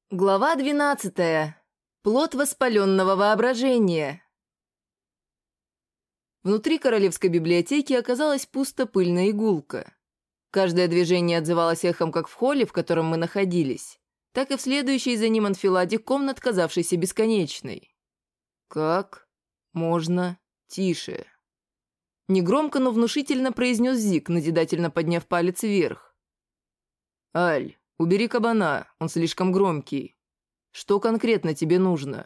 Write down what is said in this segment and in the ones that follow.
Глава 12. Плод воспаленного воображения. Внутри Королевской библиотеки оказалась пусто, пыльно и гулко. Каждое движение отзывалось эхом как в холле, в котором мы находились, так и в следующей за ним анфиладе комнат, казавшейся бесконечной. «Как можно тише?» Негромко, но внушительно произнес Зик, назидательно подняв палец вверх. «Аль, убери кабана, он слишком громкий. Что конкретно тебе нужно?»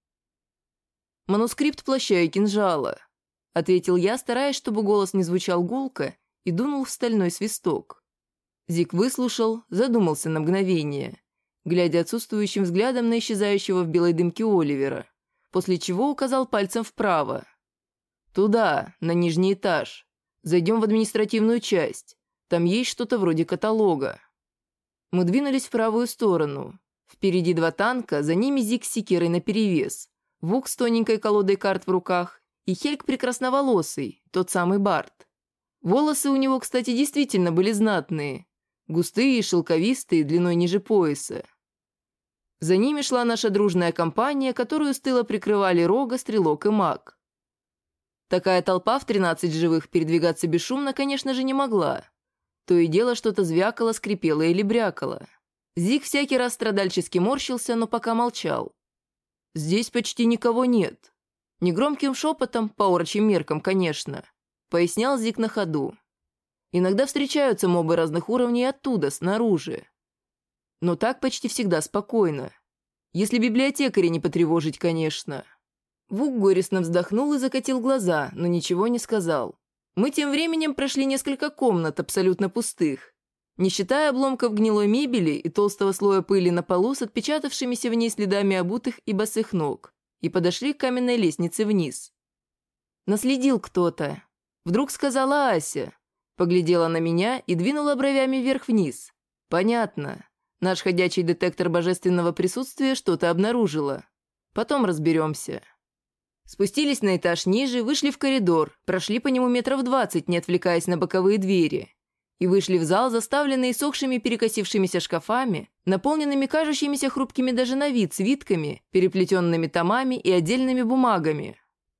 «Манускрипт плаща и кинжала», — ответил я, стараясь, чтобы голос не звучал гулко, и дунул в стальной свисток. Зик выслушал, задумался на мгновение, глядя отсутствующим взглядом на исчезающего в белой дымке Оливера, после чего указал пальцем вправо. «Туда, на нижний этаж. Зайдем в административную часть. Там есть что-то вроде каталога». Мы двинулись в правую сторону. Впереди два танка, за ними Зик с секирой наперевес, Вук с тоненькой колодой карт в руках и Хельг прекрасноволосый, тот самый Барт. Волосы у него, кстати, действительно были знатные, густые и шелковистые, длиной ниже пояса. За ними шла наша дружная компания, которую с тыла прикрывали Рога, Стрелок и Маг. Такая толпа в 13 живых передвигаться бесшумно, конечно же, не могла. То и дело что-то звякало, скрипело или брякало. Зик всякий раз страдальчески морщился, но пока молчал. «Здесь почти никого нет». Негромким шепотом, по орочьим меркам, конечно, пояснял Зик на ходу. «Иногда встречаются мобы разных уровней оттуда, снаружи. Но так почти всегда спокойно. Если библиотекаря не потревожить, конечно». Вук горестно вздохнул и закатил глаза, но ничего не сказал. Мы тем временем прошли несколько комнат, абсолютно пустых, не считая обломков гнилой мебели и толстого слоя пыли на полу с отпечатавшимися в ней следами обутых и босых ног, и подошли к каменной лестнице вниз. «Наследил кто-то», — вдруг сказала Ася, поглядела на меня и двинула бровями вверх-вниз. «Понятно. Наш ходячий детектор божественного присутствия что-то обнаружила. Потом разберемся». Спустились на этаж ниже, вышли в коридор, прошли по нему метров 20, не отвлекаясь на боковые двери, и вышли в зал, заставленный сохшими перекосившимися шкафами, наполненными кажущимися хрупкими даже на вид свитками, переплетенными томами и отдельными бумагами.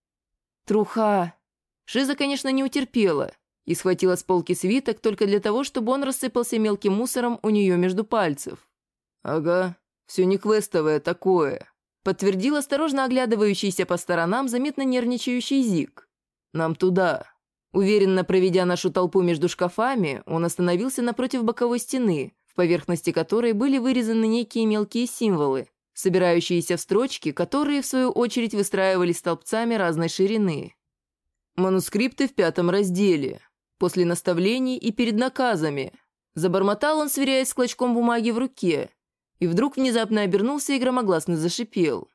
«Труха!» Шиза, конечно, не утерпела и схватила с полки свиток только для того, чтобы он рассыпался мелким мусором у нее между пальцев. «Ага, все не квестовое такое», подтвердил осторожно оглядывающийся по сторонам заметно нервничающий Зик. «Нам туда». Уверенно проведя нашу толпу между шкафами, он остановился напротив боковой стены, в поверхности которой были вырезаны некие мелкие символы, собирающиеся в строчки, которые, в свою очередь, выстраивались столбцами разной ширины. «Манускрипты в 5 разделе. После наставлений и перед наказами». Забормотал он, сверяясь с клочком бумаги в руке, и вдруг внезапно обернулся и громогласно зашипел.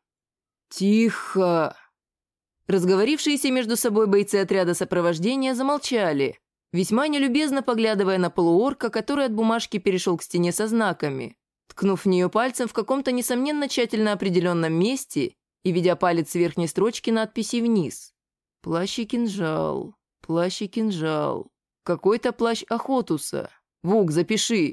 «Тихо!» Разговорившиеся между собой бойцы отряда сопровождения замолчали, весьма нелюбезно поглядывая на полуорка, который от бумажки перешел к стене со знаками, ткнув в нее пальцем в каком-то, несомненно, тщательно определенном месте и ведя палец с верхней строчки надписи вниз. «Плащ и кинжал, плащ и кинжал. Какой-то плащ Охотуса. Вук, запиши.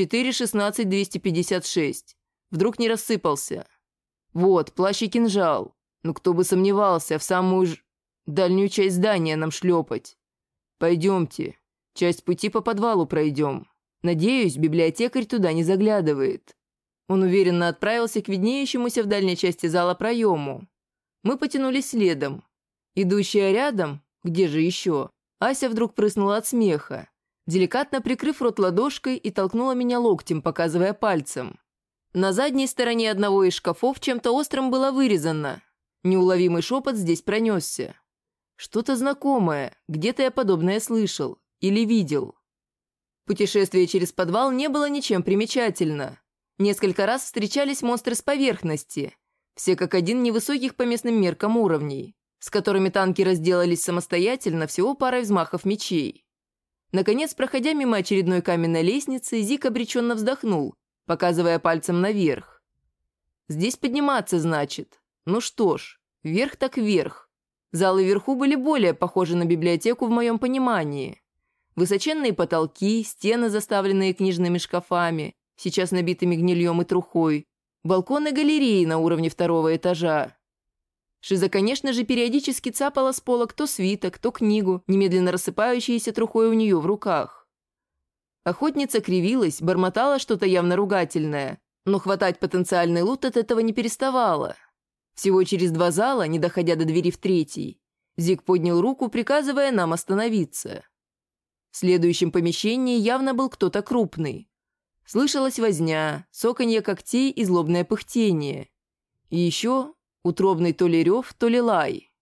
4.16.256. Вдруг не рассыпался. Вот, плащ и кинжал. Ну кто бы сомневался, в самую дальнюю часть здания нам шлепать. Пойдемте, часть пути по подвалу пройдем. Надеюсь, библиотекарь туда не заглядывает». Он уверенно отправился к виднеющемуся в дальней части зала проему. Мы потянулись следом. Идущая рядом, где же еще, Ася вдруг прыснула от смеха, деликатно прикрыв рот ладошкой и толкнула меня локтем, показывая пальцем. На задней стороне одного из шкафов чем-то острым было вырезано. Неуловимый шепот здесь пронесся. Что-то знакомое, где-то я подобное слышал или видел. Путешествие через подвал не было ничем примечательно. Несколько раз встречались монстры с поверхности, все как один невысоких по местным меркам уровней, с которыми танки разделались самостоятельно всего парой взмахов мечей. Наконец, проходя мимо очередной каменной лестницы, Зик обреченно вздохнул, показывая пальцем наверх. «Здесь подниматься, значит. Ну что ж, вверх так вверх». Залы вверху были более похожи на библиотеку в моем понимании. Высоченные потолки, стены, заставленные книжными шкафами, сейчас набитыми гнильем и трухой, балконы галереи на уровне второго этажа. Шиза, конечно же, периодически цапала с полок то свиток, то книгу, немедленно рассыпающиеся трухой у нее в руках. Охотница кривилась, бормотала что-то явно ругательное, но хватать потенциальный лут от этого не переставала. Всего через 2 зала, не доходя до двери в 3-й, Зиг поднял руку, приказывая нам остановиться. В следующем помещении явно был кто-то крупный. Слышалась возня, цоканье когтей и злобное пыхтение. И еще утробный то ли рев, то ли лай.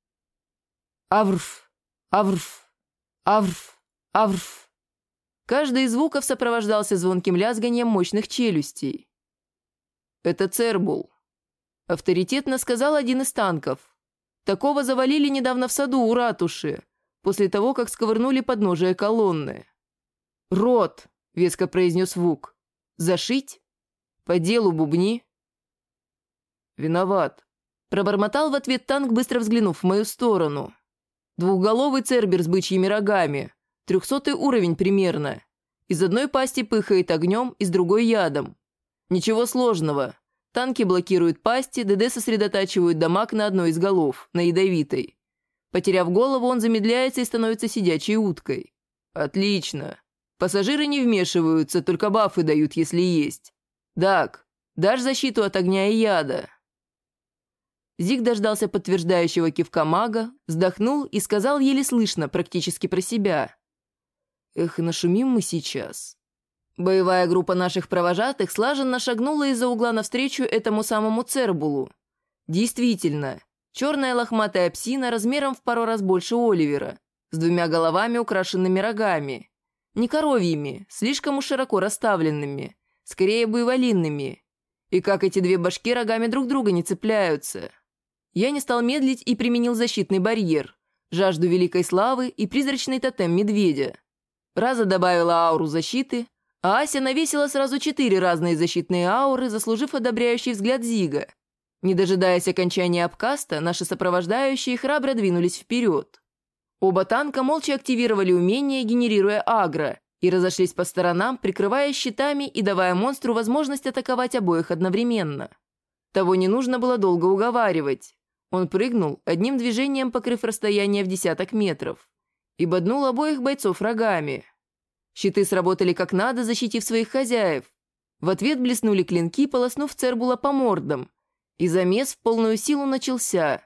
Аврф, аврф, аврф, аврф. Каждый из звуков сопровождался звонким лязганием мощных челюстей. «Это Цербул», — авторитетно сказал один из танков. «Такого завалили недавно в саду у ратуши, после того, как сковырнули подножие колонны». «Рот», — веско произнес Вук. «Зашить? По делу бубни». «Виноват», — пробормотал в ответ танк, быстро взглянув в мою сторону. «Двухголовый цербер с бычьими рогами, 300-й уровень примерно. Из одной пасти пыхает огнем, из другой ядом. Ничего сложного. Танки блокируют пасти, ДД сосредотачивают дамаг на одной из голов, на ядовитой. Потеряв голову, он замедляется и становится сидячей уткой. Отлично. Пассажиры не вмешиваются, только бафы дают, если есть. Дак, дашь защиту от огня и яда?» Зиг дождался подтверждающего кивка мага, вздохнул и сказал еле слышно, практически про себя. «Эх, нашумим мы сейчас». Боевая группа наших провожатых слаженно шагнула из-за угла навстречу этому самому Цербулу. Действительно, черная лохматая псина размером в пару раз больше Оливера, с 2 головами, украшенными рогами. Не коровьими, слишком уж широко расставленными, скорее буйволинными. И как эти 2 башки рогами друг друга не цепляются. Я не стал медлить и применил защитный барьер, жажду великой славы и призрачный тотем медведя. Раза добавила ауру защиты, а Ася навесила сразу 4 разные защитные ауры, заслужив одобряющий взгляд Зига. Не дожидаясь окончания обкаста, наши сопровождающие храбро двинулись вперед. Оба танка молча активировали умение, генерируя агро, и разошлись по сторонам, прикрываясь щитами и давая монстру возможность атаковать обоих одновременно. Того не нужно было долго уговаривать. Он прыгнул, одним движением покрыв расстояние в десяток метров, и боднул обоих бойцов рогами. Щиты сработали как надо, защитив своих хозяев. В ответ блеснули клинки, полоснув Цербула по мордам, и замес в полную силу начался.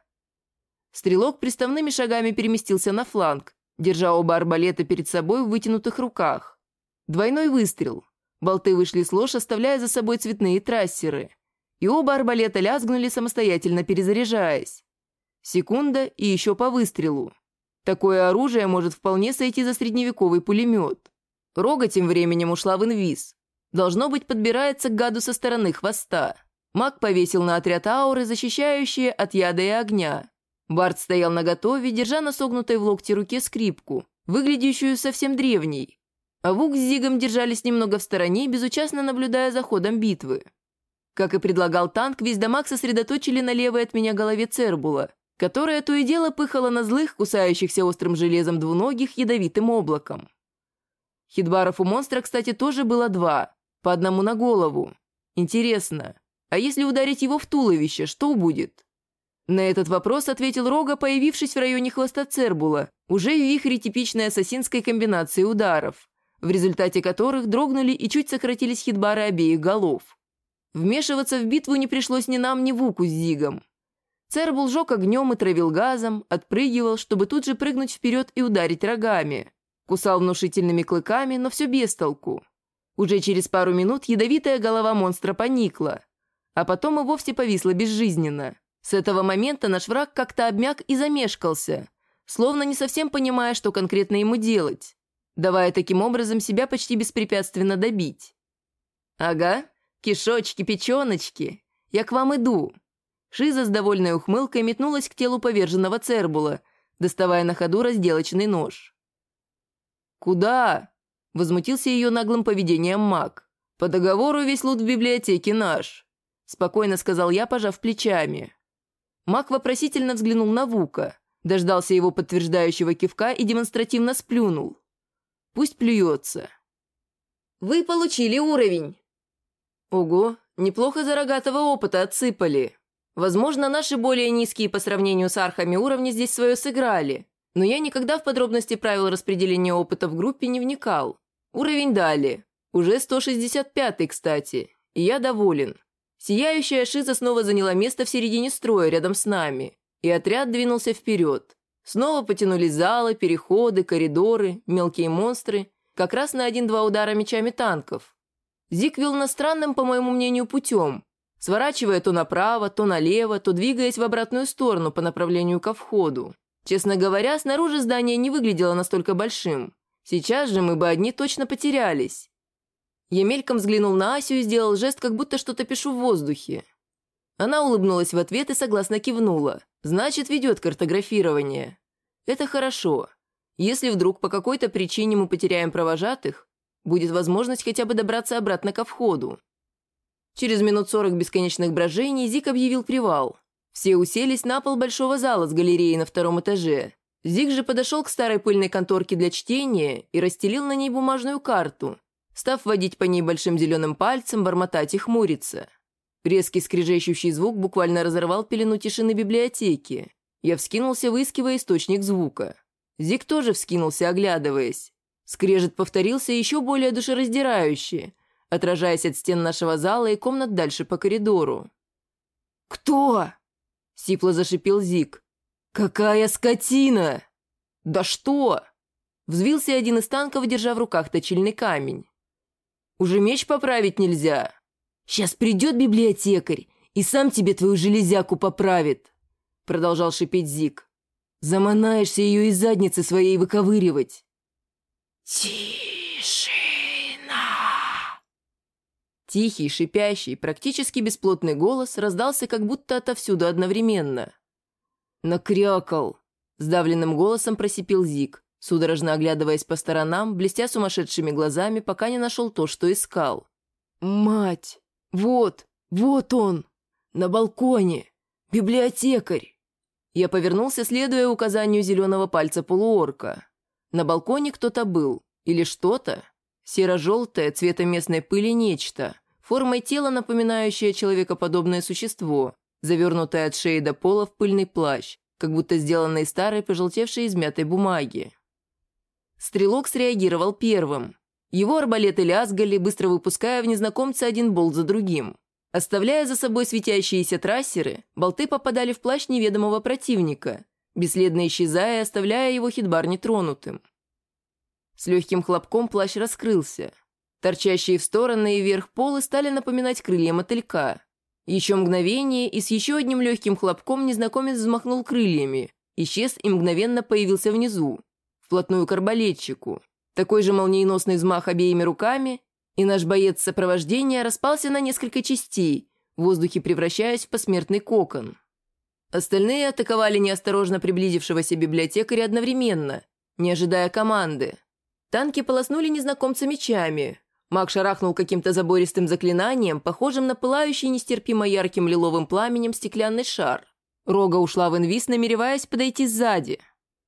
Стрелок приставными шагами переместился на фланг, держа оба арбалета перед собой в вытянутых руках. Двойной выстрел. Болты вышли с лож, оставляя за собой цветные трассеры. И оба арбалета лязгнули, самостоятельно перезаряжаясь. Секунда и еще по выстрелу. Такое оружие может вполне сойти за средневековый пулемет. Рога тем временем ушла в инвиз. Должно быть, подбирается к гаду со стороны хвоста. Маг повесил на отряд ауры, защищающие от яда и огня. Бард стоял наготове, держа на согнутой в локте руке скрипку, выглядящую совсем древней. А Вук с Зигом держались немного в стороне, безучастно наблюдая за ходом битвы. Как и предлагал танк, весь дамаг сосредоточили на левой от меня голове Цербула, которая то и дело пыхала на злых, кусающихся острым железом двуногих, ядовитым облаком. Хитбаров у монстра, кстати, тоже было 2, по одному на голову. Интересно, а если ударить его в туловище, что будет? На этот вопрос ответил Рога, появившись в районе хвоста Цербула, уже в вихре типичной ассасинской комбинации ударов, в результате которых дрогнули и чуть сократились хитбары обеих голов. Вмешиваться в битву не пришлось ни нам, ни Вуку с Зигом. Цербул жег огнем и травил газом, отпрыгивал, чтобы тут же прыгнуть вперед и ударить рогами. Кусал внушительными клыками, но все без толку. Уже через пару минут ядовитая голова монстра поникла, а потом и вовсе повисла безжизненно. С этого момента наш враг как-то обмяк и замешкался, словно не совсем понимая, что конкретно ему делать, давая таким образом себя почти беспрепятственно добить. «Ага, кишочки, печеночки, я к вам иду». Шиза с довольной ухмылкой метнулась к телу поверженного Цербула, доставая на ходу разделочный нож. «Куда?» – возмутился ее наглым поведением маг. «По договору весь лут в библиотеке наш», – спокойно сказал я, пожав плечами. Маг вопросительно взглянул на Вука, дождался его подтверждающего кивка и демонстративно сплюнул. «Пусть плюется». «Вы получили уровень». «Ого, Неплохо за рогатого опыта отсыпали. Возможно, наши более низкие по сравнению с архами уровни здесь свое сыграли, но я никогда в подробности правил распределения опыта в группе не вникал. Уровень дали. Уже 165-й, кстати. И я доволен. Сияющая Шиза снова заняла место в середине строя рядом с нами, и отряд двинулся вперед. Снова потянулись залы, переходы, коридоры, мелкие монстры, как раз на 1-2 удара мечами танков. Зик вел нас странным, по моему мнению, путем, сворачивая то направо, то налево, то двигаясь в обратную сторону по направлению ко входу. Честно говоря, снаружи здание не выглядело настолько большим. Сейчас же мы бы одни точно потерялись. Я мельком взглянул на Асю и сделал жест, как будто что-то пишу в воздухе. Она улыбнулась в ответ и согласно кивнула. Значит, ведет картографирование. Это хорошо. Если вдруг по какой-то причине мы потеряем провожатых, будет возможность хотя бы добраться обратно ко входу. Через минут 40 бесконечных брожений Зик объявил привал. Все уселись на пол большого зала с галереей на 2-м этаже. Зик же подошел к старой пыльной конторке для чтения и расстелил на ней бумажную карту, став водить по ней большим зеленым пальцем, бормотать и хмуриться. Резкий скрежещущий звук буквально разорвал пелену тишины библиотеки. Я вскинулся, выискивая источник звука. Зик тоже вскинулся, оглядываясь. Скрежет повторился еще более душераздирающе, отражаясь от стен нашего зала и комнат дальше по коридору. «Кто?» — сипло зашипел Зик. «Какая скотина!» «Да что?» — взвился один из танков, держа в руках точильный камень. «Уже меч поправить нельзя?» «Сейчас придет библиотекарь и сам тебе твою железяку поправит», — продолжал шипеть Зик. «Заманаешься ее из задницы своей выковыривать». «Тишина!» Тихий, шипящий, практически бесплотный голос раздался как будто отовсюду одновременно. «Накрякал!» — сдавленным голосом просипел Зик, судорожно оглядываясь по сторонам, блестя сумасшедшими глазами, пока не нашел то, что искал. «Мать! Вот он! На балконе! Библиотекарь!» Я повернулся, следуя указанию зеленого пальца полуорка. На балконе кто-то был. Или что-то. Серо-желтое, цвета местной пыли нечто. Формой тела напоминающее человекоподобное существо, завернутое от шеи до пола в пыльный плащ, как будто сделанный из старой, пожелтевшей измятой бумаги. Стрелок среагировал первым. Его арбалеты лязгали, быстро выпуская в незнакомца один болт за другим. Оставляя за собой светящиеся трассеры, болты попадали в плащ неведомого противника, бесследно исчезая и оставляя его хитбар нетронутым. С легким хлопком плащ раскрылся. Торчащие в стороны и вверх полы стали напоминать крылья мотылька. Еще мгновение, и с еще одним легким хлопком незнакомец взмахнул крыльями, исчез и мгновенно появился внизу, вплотную к арбалетчику. Такой же молниеносный взмах обеими руками, и наш боец сопровождения распался на несколько частей, в воздухе превращаясь в посмертный кокон. Остальные атаковали неосторожно приблизившегося библиотекаря одновременно, не ожидая команды. Танки полоснули незнакомца мечами. Маг шарахнул каким-то забористым заклинанием, похожим на пылающий нестерпимо ярким лиловым пламенем стеклянный шар. Рога ушла в инвиз, намереваясь подойти сзади.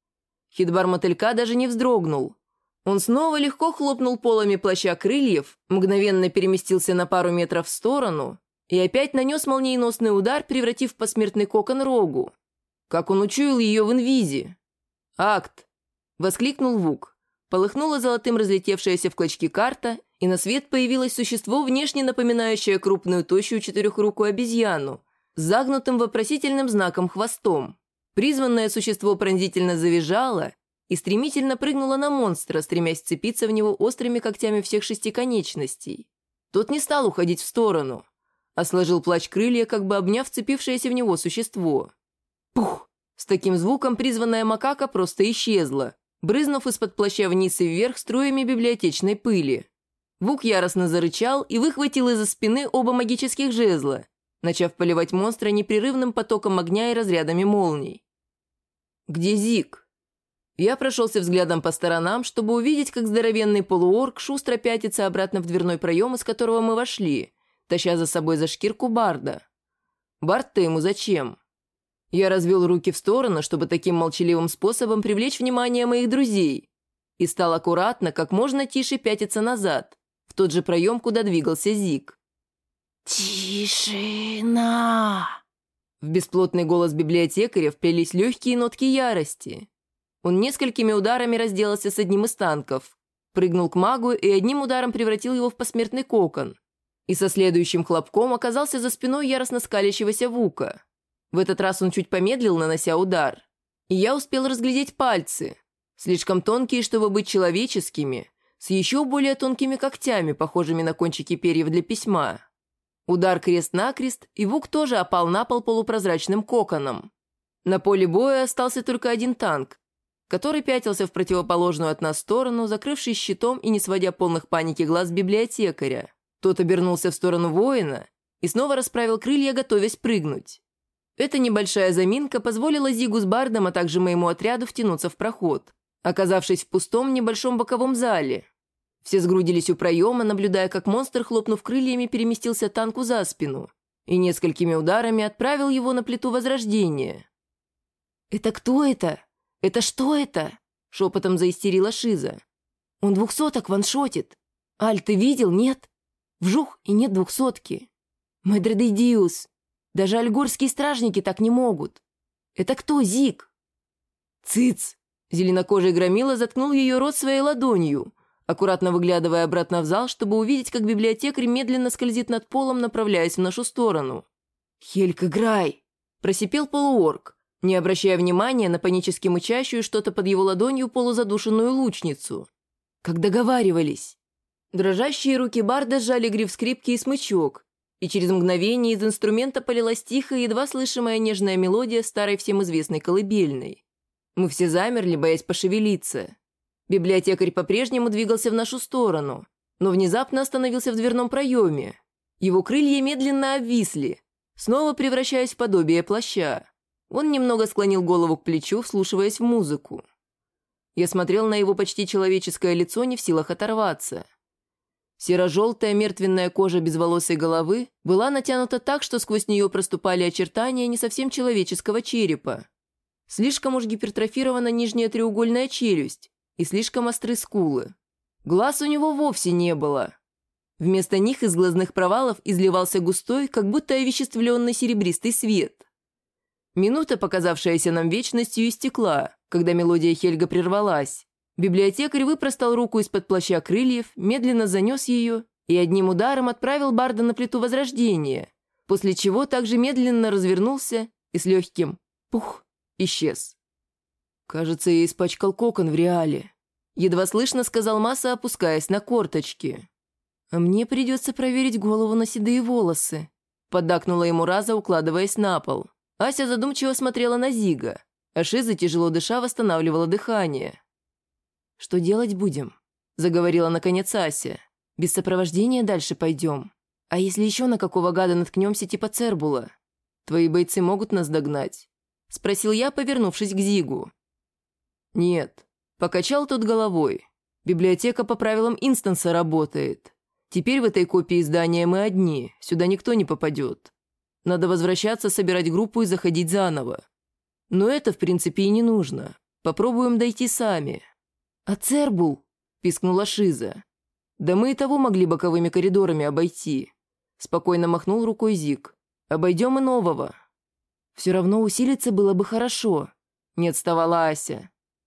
Хитбар мотылька даже не вздрогнул. Он снова легко хлопнул полами плаща крыльев, мгновенно переместился на пару метров в сторону и опять нанес молниеносный удар, превратив в посмертный кокон Рогу. Как он учуял ее в инвизе. «Акт!» — воскликнул Вук. Полыхнула золотым разлетевшаяся в клочки карта, и на свет появилось существо, внешне напоминающее крупную тощую четырехрукую обезьяну, с загнутым вопросительным знаком хвостом. Призванное существо пронзительно завизжало и стремительно прыгнуло на монстра, стремясь вцепиться в него острыми когтями всех 6 конечностей. Тот не стал уходить в сторону, а сложил плащ крылья, как бы обняв вцепившееся в него существо. Пух! С таким звуком призванная макака просто исчезла, брызнув из-под плаща вниз и вверх струями библиотечной пыли. Вук яростно зарычал и выхватил из-за спины оба магических жезла, начав поливать монстра непрерывным потоком огня и разрядами молний. «Где Зик?» Я прошелся взглядом по сторонам, чтобы увидеть, как здоровенный полуорк шустро пятится обратно в дверной проем, из которого мы вошли, таща за собой за шкирку Барда. Бард-то ему зачем? Я развел руки в сторону, чтобы таким молчаливым способом привлечь внимание моих друзей, и стал аккуратно, как можно тише пятиться назад, в тот же проем, куда двигался Зик. «Тишина!» В бесплотный голос библиотекаря вплелись легкие нотки ярости. Он несколькими ударами разделался с одним из танков, прыгнул к магу и одним ударом превратил его в посмертный кокон. И со следующим хлопком оказался за спиной яростно скалящегося Вука. В этот раз он чуть помедлил, нанося удар. И я успел разглядеть пальцы, слишком тонкие, чтобы быть человеческими, с еще более тонкими когтями, похожими на кончики перьев для письма. Удар крест-накрест, и Вук тоже опал на пол полупрозрачным коконом. На поле боя остался только один танк, который пятился в противоположную от нас сторону, закрывшись щитом и не сводя полных паники глаз библиотекаря. Тот обернулся в сторону воина и снова расправил крылья, готовясь прыгнуть. Эта небольшая заминка позволила Зигу с Бардом, а также моему отряду втянуться в проход, оказавшись в пустом небольшом боковом зале. Все сгрудились у проема, наблюдая, как монстр, хлопнув крыльями, переместился танку за спину и несколькими ударами отправил его на плиту Возрождения. «Это кто это? Это что это?» — шепотом заистерила Шиза. «Он 200-ок ваншотит. Аль, ты видел, нет? Вжух, и нет 200-ки. Мэдре де Диус. Даже альгорские стражники так не могут. Это кто, Зиг?» «Цыц!» — зеленокожий громила заткнул ее рот своей ладонью, аккуратно выглядывая обратно в зал, чтобы увидеть, как библиотекарь медленно скользит над полом, направляясь в нашу сторону. «Хелька, Грай!» – просипел полуорк, не обращая внимания на панически мычащую что-то под его ладонью полузадушенную лучницу. «Как договаривались!» Дрожащие руки Барда сжали гриф скрипки и смычок, и через мгновение из инструмента полилась тихая, едва слышимая нежная мелодия старой всем известной колыбельной. Мы все замерли, боясь пошевелиться. Библиотекарь по-прежнему двигался в нашу сторону, но внезапно остановился в дверном проеме. Его крылья медленно обвисли, снова превращаясь в подобие плаща. Он немного склонил голову к плечу, вслушиваясь в музыку. Я смотрел на его почти человеческое лицо, не в силах оторваться. Серо-желтая мертвенная кожа безволосой головы была натянута так, что сквозь нее проступали очертания не совсем человеческого черепа. Слишком уж гипертрофирована нижняя треугольная челюсть и слишком остры скулы. Глаз у него вовсе не было. Вместо них из глазных провалов изливался густой, как будто овеществленный серебристый свет. Минута, показавшаяся нам вечностью, истекла, когда мелодия Хельга прервалась. Библиотекарь выпростал руку из-под плаща крыльев, медленно занес ее и одним ударом отправил Барда на плиту Возрождения, после чего также медленно развернулся и с легким «пух» исчез. «Кажется, я испачкал кокон в реале», — едва слышно сказал Масса, опускаясь на корточки. «А мне придется проверить голову на седые волосы», — поддакнула ему Раза, укладываясь на пол. Ася задумчиво смотрела на Зига, а Шиза, тяжело дыша, восстанавливала дыхание. «Что делать будем?» — заговорила наконец Ася. «Без сопровождения дальше пойдем. А если еще на какого гада наткнемся типа Цербула? Твои бойцы могут нас догнать?» — спросил я, повернувшись к Зигу. «Нет», — покачал тот головой. «Библиотека по правилам инстанса работает. Теперь в этой копии здания мы одни, сюда никто не попадет. Надо возвращаться, собирать группу и заходить заново. Но это, в принципе, и не нужно. Попробуем дойти сами». «А Цербул?» — пискнула Шиза. «Да мы и того могли боковыми коридорами обойти», — спокойно махнул рукой Зиг. «Обойдем и нового». «Все равно усилиться было бы хорошо», — не отставала Ася.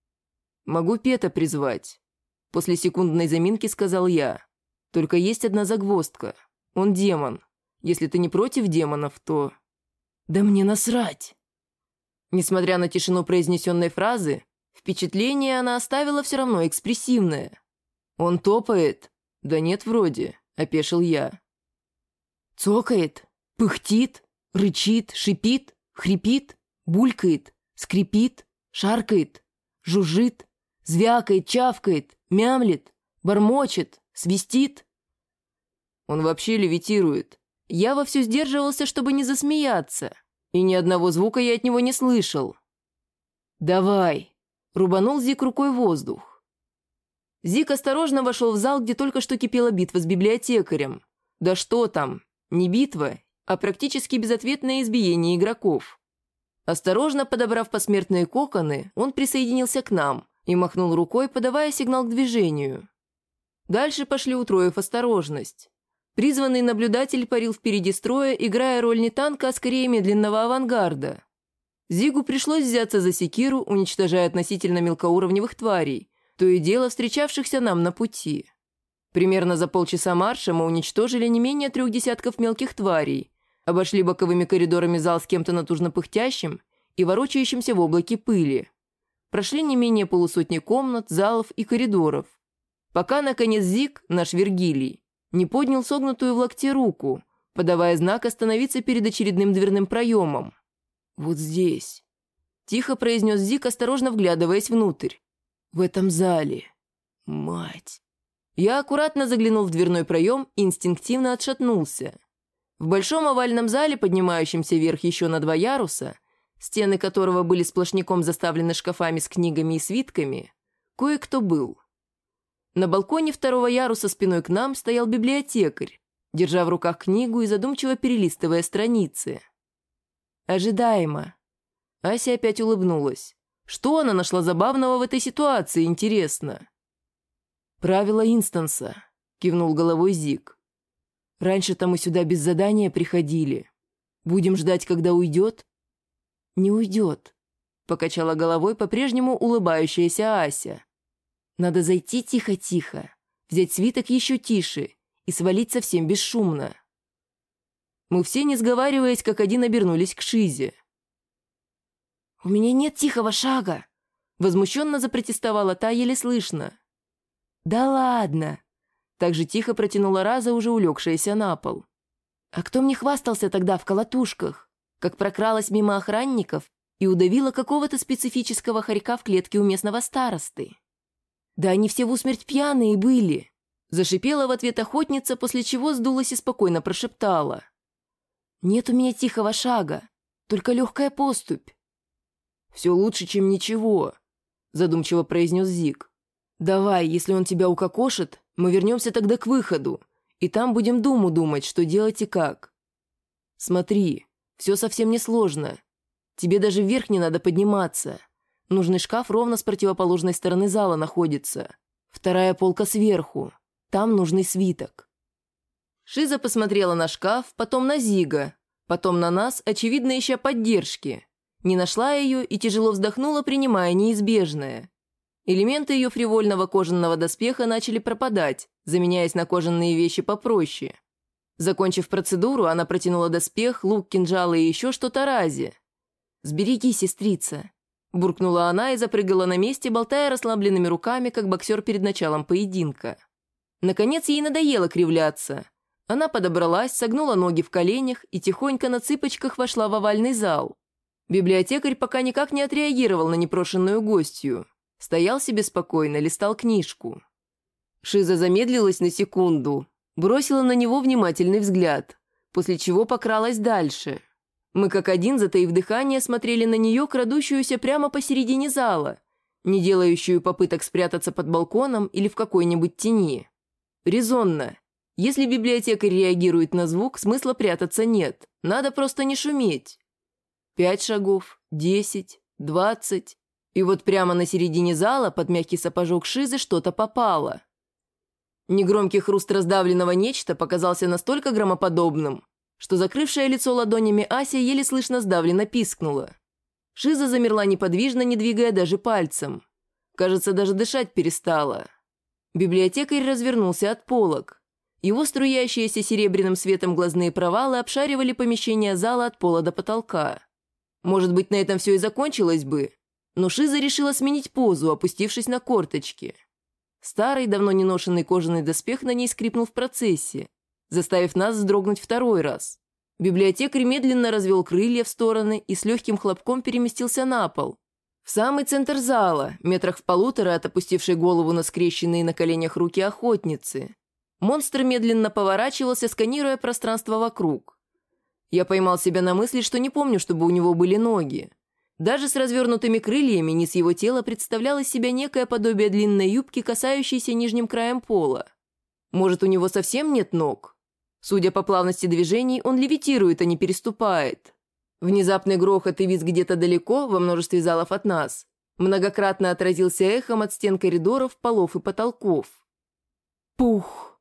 «Могу Пета призвать», — после секундной заминки сказал я. «Только есть одна загвоздка. Он демон. Если ты не против демонов, то...» «Да мне насрать!» Несмотря на тишину произнесенной фразы, впечатление она оставила все равно экспрессивное. «Он топает?» «Да нет, вроде», — опешил я. «Цокает, пыхтит, рычит, шипит, хрипит, булькает, скрипит, шаркает, жужжит, звякает, чавкает, мямлет, бормочет, свистит». «Он вообще левитирует». Я вовсю сдерживался, чтобы не засмеяться, и ни одного звука я от него не слышал. «Давай!» — рубанул Зик рукой воздух. Зик осторожно вошел в зал, где только что кипела битва с библиотекарем. Да что там, не битва, а практически безответное избиение игроков. Осторожно подобрав посмертные коконы, он присоединился к нам и махнул рукой, подавая сигнал к движению. Дальше пошли, утроив осторожность. Призванный наблюдатель парил впереди строя, играя роль не танка, а скорее медленного авангарда. Зигу пришлось взяться за секиру, уничтожая относительно мелкоуровневых тварей, то и дело встречавшихся нам на пути. Примерно за полчаса марша мы уничтожили не менее 3 десятков мелких тварей, обошли боковыми коридорами зал с кем-то натужно пыхтящим и ворочающимся в облаке пыли. Прошли не менее полусотни комнат, залов и коридоров. Пока, наконец, Зиг, наш Вергилий, не поднял согнутую в локте руку, подавая знак остановиться перед очередным дверным проемом. «Вот здесь», — тихо произнес Зиг, осторожно вглядываясь внутрь. «В этом зале. Мать». Я аккуратно заглянул в дверной проем и инстинктивно отшатнулся. В большом овальном зале, поднимающемся вверх еще на 2 яруса, стены которого были сплошняком заставлены шкафами с книгами и свитками, кое-кто был. На балконе 2-го яруса спиной к нам стоял библиотекарь, держа в руках книгу и задумчиво перелистывая страницы. Ожидаемо. Ася опять улыбнулась. Что она нашла забавного в этой ситуации, интересно? «Правила Инстанса», — кивнул головой Зиг. «Раньше-то мы сюда без задания приходили. Будем ждать, когда уйдет?» «Не уйдет», — покачала головой по-прежнему улыбающаяся Ася. «Надо зайти тихо-тихо, взять свиток еще тише и свалить совсем бесшумно». Мы все, не сговариваясь, как один обернулись к Шизе. «У меня нет тихого шага!» — возмущенно запротестовала та еле слышно. «Да ладно!» — так же тихо протянула Раза, уже улегшаяся на пол. «А кто мне хвастался тогда в колотушках, как прокралась мимо охранников и удавила какого-то специфического хорька в клетке у местного старосты? Да они все в усмерть пьяные были!» — зашипела в ответ охотница, после чего сдулась и спокойно прошептала. «Нет у меня тихого шага, только легкая поступь». «Все лучше, чем ничего», — задумчиво произнес Зиг. «Давай, если он тебя укокошит, мы вернемся тогда к выходу, и там будем думать, что делать и как. Смотри, все совсем несложно. Тебе даже вверх не надо подниматься. Нужный шкаф ровно с противоположной стороны зала находится. 2-я полка сверху. Там нужный свиток». Шиза посмотрела на шкаф, потом на Зига, потом на нас, очевидно, ища поддержки. Не нашла ее и тяжело вздохнула, принимая неизбежное. Элементы ее фривольного кожаного доспеха начали пропадать, заменяясь на кожаные вещи попроще. Закончив процедуру, она протянула доспех, лук, кинжалы и еще что-то Разе. «Сбереги, сестрица», – буркнула она и запрыгала на месте, болтая расслабленными руками, как боксер перед началом поединка. Наконец ей надоело кривляться. Она подобралась, согнула ноги в коленях и тихонько на цыпочках вошла в овальный зал. Библиотекарь пока никак не отреагировал на непрошенную гостью. Стоял себе спокойно, листал книжку. Шиза замедлилась на секунду, бросила на него внимательный взгляд, после чего покралась дальше. Мы как один, затаив дыхание, смотрели на нее, крадущуюся прямо посередине зала, не делающую попыток спрятаться под балконом или в какой-нибудь тени. Резонно. Если библиотекарь реагирует на звук, смысла прятаться нет. Надо просто не шуметь. 5 шагов, 10, 20. И вот прямо на середине зала под мягкий сапожок Шизы что-то попало. Негромкий хруст раздавленного нечто показался настолько громоподобным, что закрывшая лицо ладонями Ася еле слышно сдавленно пискнула. Шиза замерла неподвижно, не двигая даже пальцем. Кажется, даже дышать перестала. Библиотекарь развернулся от полок. Его струящиеся серебряным светом глазные провалы обшаривали помещение зала от пола до потолка. Может быть, на этом все и закончилось бы, но Шиза решила сменить позу, опустившись на корточки. Старый, давно не ношенный кожаный доспех на ней скрипнул в процессе, заставив нас вздрогнуть 2-й раз. Библиотекарь медленно развел крылья в стороны и с легким хлопком переместился на пол. В самый центр зала, метрах в 1,5 от опустившей голову на скрещенные на коленях руки охотницы. Монстр медленно поворачивался, сканируя пространство вокруг. Я поймал себя на мысли, что не помню, чтобы у него были ноги. Даже с развернутыми крыльями низ его тела представлял из себя некое подобие длинной юбки, касающейся нижним краем пола. Может, у него совсем нет ног? Судя по плавности движений, он левитирует, а не переступает. Внезапный грохот и визг где-то далеко, во множестве залов от нас, многократно отразился эхом от стен коридоров, полов и потолков. Пух!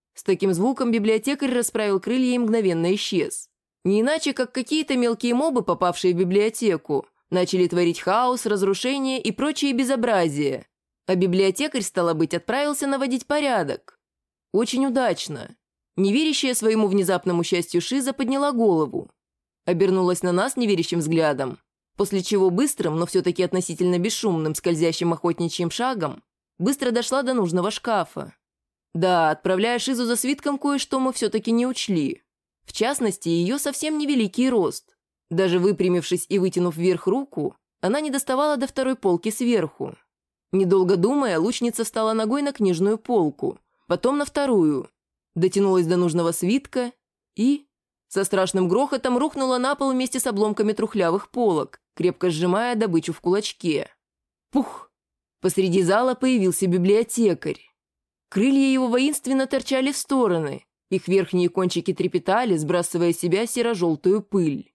С таким звуком библиотекарь расправил крылья и мгновенно исчез. Не иначе, как какие-то мелкие мобы, попавшие в библиотеку, начали творить хаос, разрушение и прочие безобразия. А библиотекарь, стало быть, отправился наводить порядок. Очень удачно. Неверящая своему внезапному счастью Шиза подняла голову. Обернулась на нас неверящим взглядом, после чего быстрым, но все-таки относительно бесшумным скользящим охотничьим шагом быстро дошла до нужного шкафа. Да, отправляя Шизу за свитком, кое-что мы все-таки не учли. В частности, ее совсем невеликий рост. Даже выпрямившись и вытянув вверх руку, она не доставала до второй полки сверху. Недолго думая, лучница встала ногой на книжную полку, потом на вторую, дотянулась до нужного свитка и со страшным грохотом рухнула на пол вместе с обломками трухлявых полок, крепко сжимая добычу в кулачке. Пух! Посреди зала появился библиотекарь. Крылья его воинственно торчали в стороны, их верхние кончики трепетали, сбрасывая с себя серо-желтую пыль.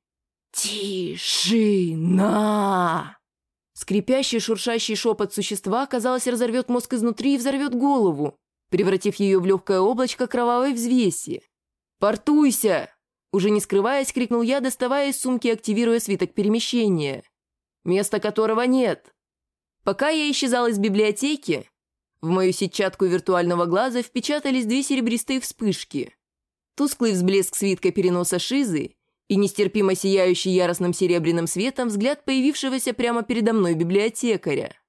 «Тишина!» Скрипящий, шуршащий шепот существа, казалось, разорвет мозг изнутри и взорвет голову, превратив ее в легкое облачко кровавой взвеси. «Портуйся!» Уже не скрываясь, крикнул я, доставая из сумки и активируя свиток перемещения. Места которого нет. Пока я исчезал из библиотеки, в мою сетчатку виртуального глаза впечатались две серебристые вспышки. Тусклый взблеск свитка переноса Шизы и нестерпимо сияющий яростным серебряным светом взгляд появившегося прямо передо мной библиотекаря.